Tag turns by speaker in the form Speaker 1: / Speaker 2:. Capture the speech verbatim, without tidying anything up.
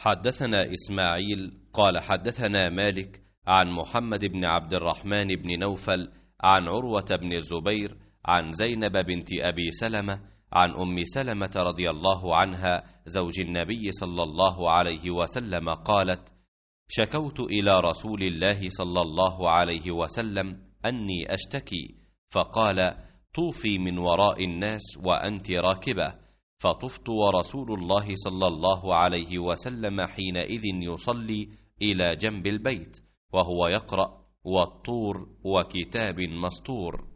Speaker 1: حدثنا إسماعيل قال حدثنا مالك عن محمد بن عبد الرحمن بن نوفل عن عروة بن الزبير عن زينب بنت أبي سلمة عن أم سلمة رضي الله عنها زوج النبي صلى الله عليه وسلم قالت: شكوت إلى رسول الله صلى الله عليه وسلم أني أشتكي، فقال: طوفي من وراء الناس وأنت راكبة، فطفت ورسول الله صلى الله عليه وسلم حينئذ يصلي إلى جنب البيت وهو يقرأ: والطور وكتاب مسطور.